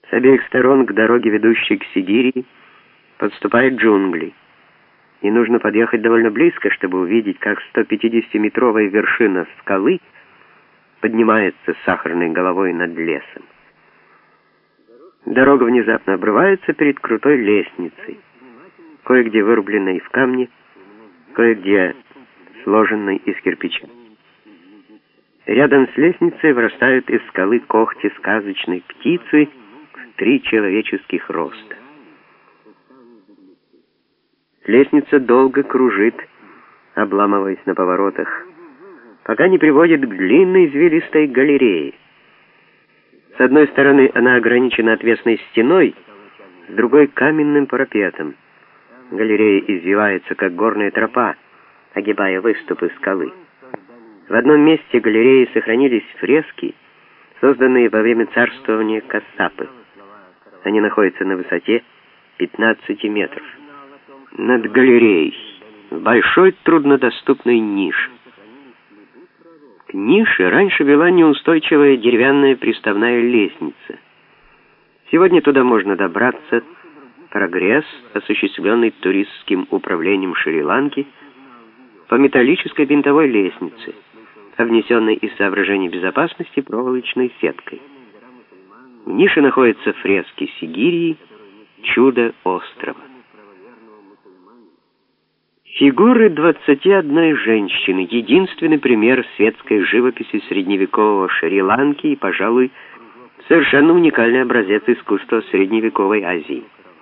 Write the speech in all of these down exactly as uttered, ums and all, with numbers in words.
С обеих сторон к дороге, ведущей к Сигирии, подступают джунгли. И нужно подъехать довольно близко, чтобы увидеть, как стопятидесятиметровая вершина скалы поднимается сахарной головой над лесом. Дорога внезапно обрывается перед крутой лестницей, кое-где вырубленной в камне, кое-где сложенной из кирпича. Рядом с лестницей вырастают из скалы когти сказочной птицы в три человеческих роста. Лестница долго кружит, обламываясь на поворотах, пока не приводит к длинной извилистой галерее. С одной стороны она ограничена отвесной стеной, с другой — каменным парапетом. Галерея извивается, как горная тропа, огибая выступы скалы. В одном месте галереи сохранились фрески, созданные во время царствования Кассапы. Они находятся на высоте пятнадцати метров. Над галереей в большой труднодоступной нише. К нише раньше вела неустойчивая деревянная приставная лестница. Сегодня туда можно добраться. Прогресс, осуществленный туристским управлением Шри-Ланки, по металлической винтовой лестнице, обнесенной из соображений безопасности проволочной сеткой. В нише находятся фрески Сигирии, чудо острова. Фигуры двадцати одной женщины — единственный пример светской живописи средневекового Шри-Ланки и, пожалуй, совершенно уникальный образец искусства средневековой Азии.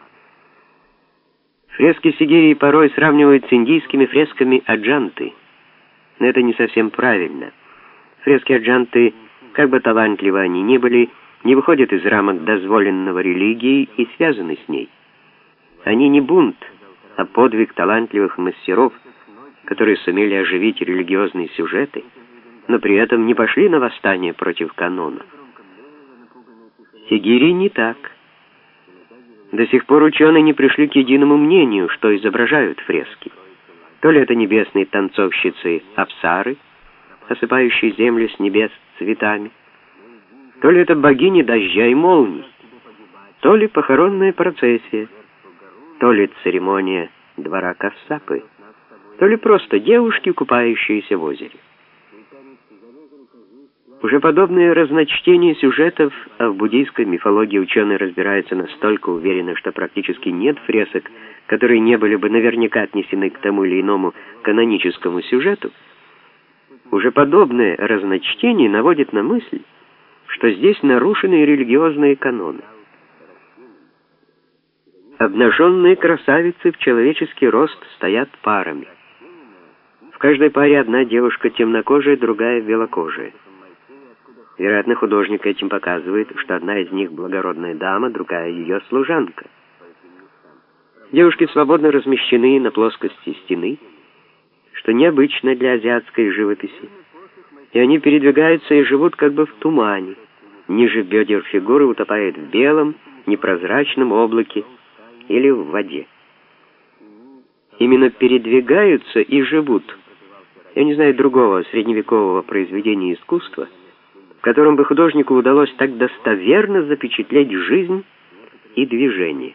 Фрески Сигирии порой сравнивают с индийскими фресками Аджанты, но это не совсем правильно. Фрески Аджанты, как бы талантливы они ни были, не выходят из рамок дозволенного религии и связаны с ней. Они не бунт, а подвиг талантливых мастеров, которые сумели оживить религиозные сюжеты, но при этом не пошли на восстание против канона. Сигирии не так. До сих пор ученые не пришли к единому мнению, что изображают фрески. То ли это небесные танцовщицы Апсары, осыпающие землю с небес цветами, то ли это богини дождя и молний, то ли похоронная процессия, то ли церемония двора Кассапы, то ли просто девушки, купающиеся в озере. Уже подобные разночтения сюжетов, а в буддийской мифологии ученые разбираются настолько уверенно, что практически нет фресок, которые не были бы наверняка отнесены к тому или иному каноническому сюжету, уже подобное разночтение наводит на мысль, что здесь нарушены религиозные каноны. Обнаженные красавицы в человеческий рост стоят парами. В каждой паре одна девушка темнокожая, другая белокожая. Вероятно, художник этим показывает, что одна из них благородная дама, другая ее служанка. Девушки свободно размещены на плоскости стены, что необычно для азиатской живописи, и они передвигаются и живут как бы в тумане. Ниже бедер фигуры утопает в белом, непрозрачном облаке или в воде. Именно передвигаются и живут. Я не знаю другого средневекового произведения искусства, в котором бы художнику удалось так достоверно запечатлеть жизнь и движение.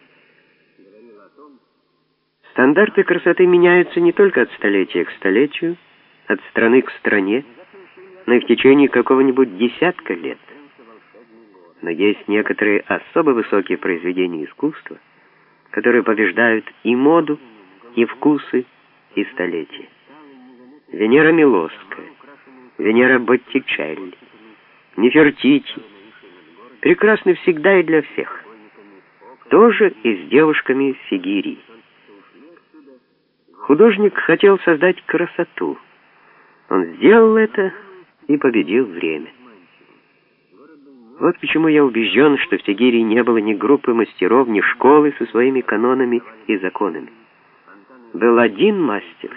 Стандарты красоты меняются не только от столетия к столетию, от страны к стране, но и в течение какого-нибудь десятка лет. Но есть некоторые особо высокие произведения искусства, которые побеждают и моду, и вкусы, и столетия. Венера Милосская, Венера Боттичелли, Нефертити прекрасны всегда и для всех. Тоже и с девушками Сигирии. Художник хотел создать красоту. Он сделал это и победил время. Вот почему я убежден, что в Сигирии не было ни группы мастеров, ни школы со своими канонами и законами. Был один мастер.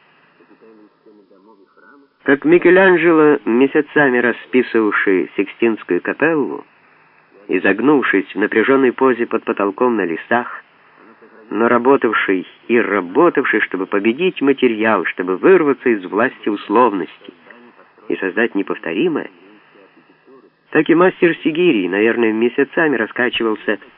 Как Микеланджело, месяцами расписывавший Сикстинскую капеллу, изогнувшись в напряженной позе под потолком на лесах, но работавший и работавший, чтобы победить материал, чтобы вырваться из власти условности и создать неповторимое, так и мастер Сигири, наверное, месяцами раскачивался